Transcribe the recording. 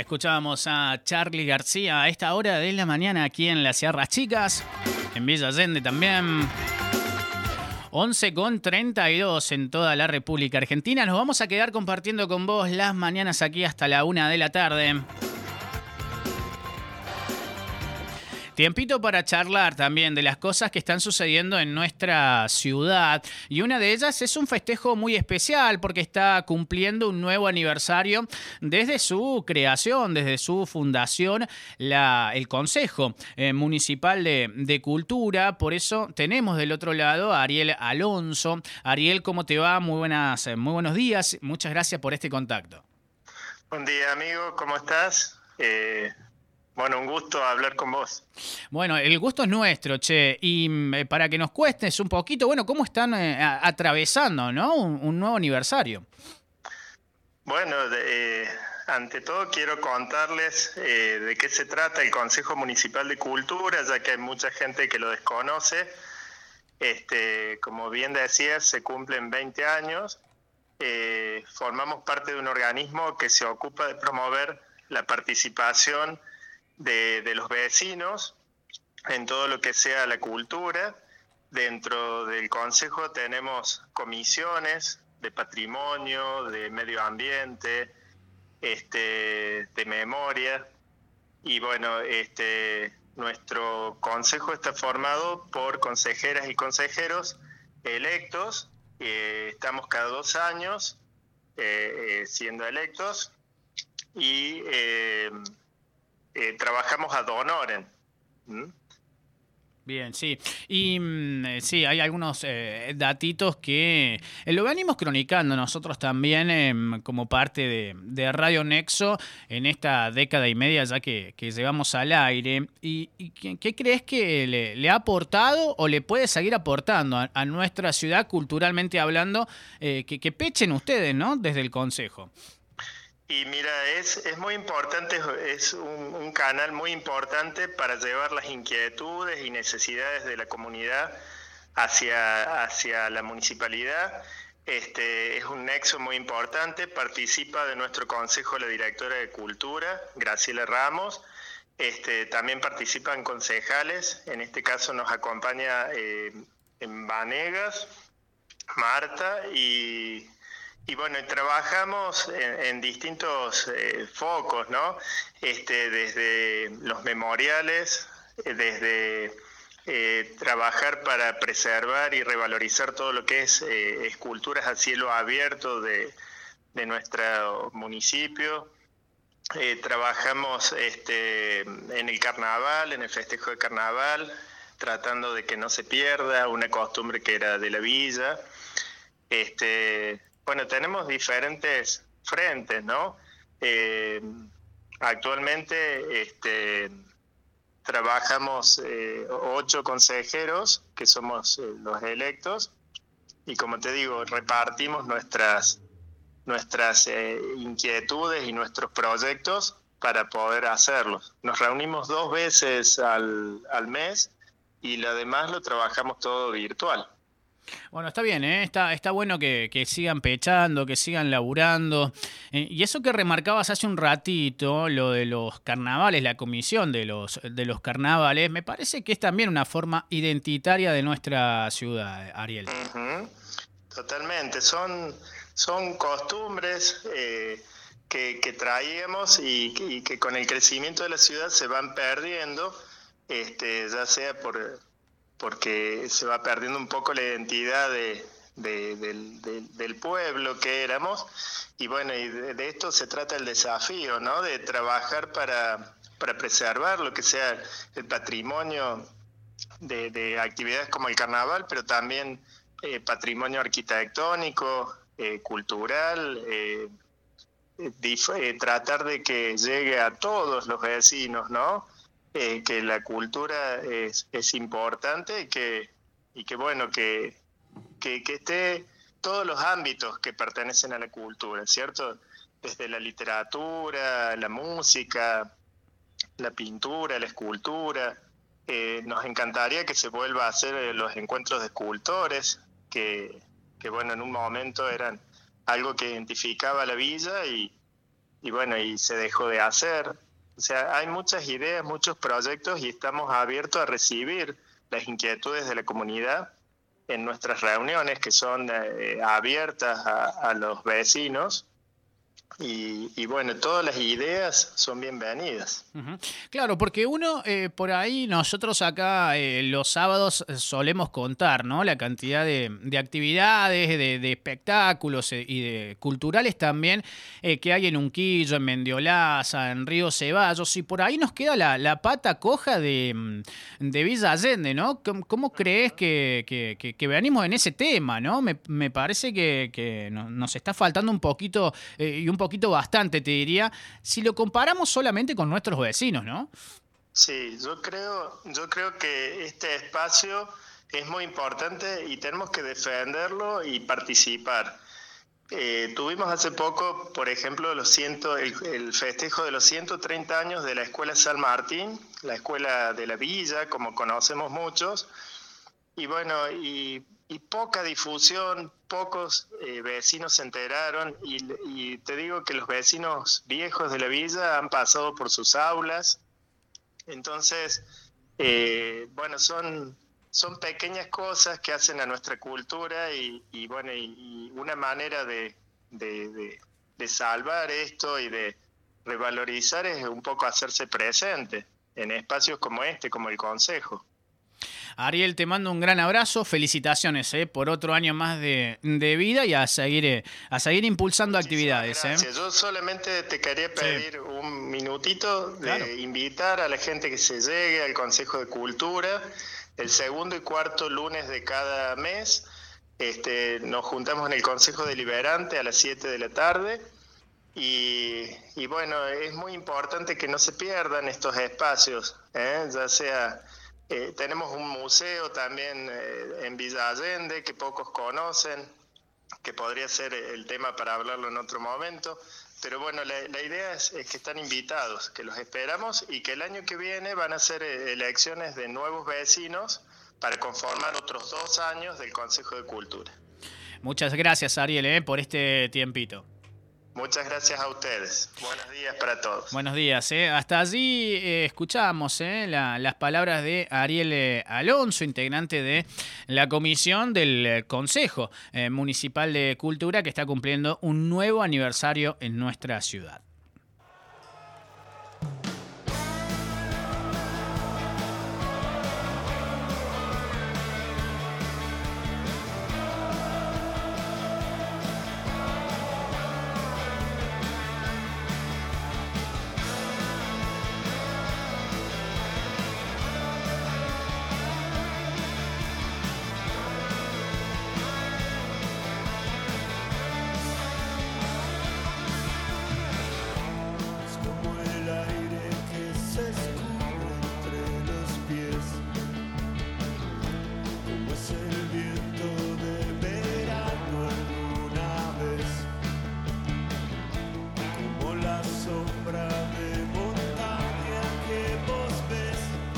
Escuchábamos a Charly García a esta hora de la mañana aquí en las Sierras Chicas, en Villa Allende también. 11:32 en toda la República Argentina. Nos vamos a quedar compartiendo con vos las mañanas aquí hasta la 1 de la tarde. Tiempito para charlar también de las cosas que están sucediendo en nuestra ciudad. Y una de ellas es un festejo muy especial porque está cumpliendo un nuevo aniversario desde su creación, desde su fundación, el Consejo Municipal de Cultura. Por eso tenemos del otro lado a Ariel Alonso. Ariel, ¿cómo te va? Muy buenos días. Muchas gracias por este contacto. Buen día, amigo. ¿Cómo estás? Bueno, un gusto hablar con vos. Bueno, el gusto es nuestro, che. Y para que nos cuestes un poquito, bueno, ¿cómo están atravesando, ¿no? un nuevo aniversario? Bueno, ante todo quiero contarles de qué se trata el Consejo Municipal de Cultura, ya que hay mucha gente que lo desconoce. Como bien decías, se cumplen 20 años. Formamos parte de un organismo que se ocupa de promover la participación de los vecinos en todo lo que sea la cultura. Dentro del Consejo tenemos comisiones de patrimonio, de medio ambiente, de memoria. Y bueno, nuestro consejo está formado por consejeras y consejeros electos. Estamos cada 2 años siendo electos y trabajamos ad honorem. Bien, sí. Y sí, hay algunos datitos que lo venimos cronicando nosotros también como parte de Radio Nexo en esta década y media ya que llevamos al aire. ¿Y qué crees que le ha aportado o le puede seguir aportando a nuestra ciudad culturalmente hablando que pechen ustedes, ¿no? Desde el Consejo. Y mira, es muy importante, es un canal muy importante para llevar las inquietudes y necesidades de la comunidad hacia la municipalidad. Es un nexo muy importante. Participa de nuestro consejo la directora de Cultura, Graciela Ramos. También participan concejales. En este caso nos acompaña en Vanegas, Marta y bueno, trabajamos en distintos focos, ¿no? Desde los memoriales, desde trabajar para preservar y revalorizar todo lo que es esculturas a cielo abierto de nuestro municipio. Trabajamos en el carnaval, en el festejo de carnaval, tratando de que no se pierda una costumbre que era de la villa. Bueno, tenemos diferentes frentes, ¿no? Actualmente trabajamos 8 consejeros, que somos los electos, y como te digo, repartimos nuestras inquietudes y nuestros proyectos para poder hacerlos. Nos reunimos 2 veces al mes y lo demás lo trabajamos todo virtual. Bueno, está bien, ¿eh? Está bueno que sigan pechando, que sigan laburando. Y eso que remarcabas hace un ratito, lo de los carnavales, la comisión de los carnavales, me parece que es también una forma identitaria de nuestra ciudad, Ariel. Uh-huh. Totalmente, son costumbres que traíamos y que con el crecimiento de la ciudad se van perdiendo, ya sea porque se va perdiendo un poco la identidad del pueblo que éramos. Y bueno, y de esto se trata el desafío, ¿no? De trabajar para preservar lo que sea el patrimonio de actividades como el carnaval, pero también patrimonio arquitectónico, cultural, tratar de que llegue a todos los vecinos, ¿no? Que la cultura es importante y que bueno, que esté todos los ámbitos que pertenecen a la cultura, ¿cierto? Desde la literatura, la música, la pintura, la escultura. Nos encantaría que se vuelva a hacer los encuentros de escultores, que bueno, en un momento eran algo que identificaba a la villa y bueno, y se dejó de hacer. O sea, hay muchas ideas, muchos proyectos y estamos abiertos a recibir las inquietudes de la comunidad en nuestras reuniones que son abiertas a los vecinos. Y bueno, todas las ideas son bienvenidas. Ujú. Claro, porque uno, por ahí, nosotros acá los sábados solemos contar, ¿no? La cantidad de actividades, de espectáculos y de culturales también que hay en Unquillo, en Mendiolaza, en Río Ceballos, y por ahí nos queda la pata coja de Villa Allende, ¿no? ¿Cómo crees que venimos en ese tema, ¿no? Me parece que nos está faltando un poquito, y un poquito bastante, te diría, si lo comparamos solamente con nuestros vecinos, ¿no? Sí, yo creo que este espacio es muy importante y tenemos que defenderlo y participar. Tuvimos hace poco, por ejemplo, el festejo de los 130 años de la Escuela San Martín, la escuela de la villa, como conocemos muchos, y bueno, y poca difusión, pocos vecinos se enteraron, y te digo que los vecinos viejos de la villa han pasado por sus aulas. Entonces, bueno, son pequeñas cosas que hacen a nuestra cultura y bueno, y una manera de salvar esto y de revalorizar es un poco hacerse presente en espacios como este, como el Consejo. Ariel, te mando un gran abrazo, felicitaciones por otro año más de vida y a seguir impulsando Muchísimas actividades. gracias. Yo solamente te quería pedir Sí, un minutito de claro. invitar a la gente que se llegue al Consejo de Cultura el segundo y cuarto lunes de cada mes. Nos juntamos en el Consejo Deliberante a las 7 de la tarde y bueno, es muy importante que no se pierdan estos espacios, ya sea... tenemos un museo también en Villa Allende que pocos conocen, que podría ser el tema para hablarlo en otro momento, pero bueno, la idea es que están invitados, que los esperamos y que el año que viene van a ser elecciones de nuevos vecinos para conformar otros 2 años del Consejo de Cultura. Muchas gracias, Ariel, por este tiempito. Muchas gracias a ustedes. Buenos días para todos. Buenos días. Hasta allí escuchamos las palabras de Ariel Alonso, integrante de la comisión del Consejo Municipal de Cultura, que está cumpliendo un nuevo aniversario en nuestra ciudad.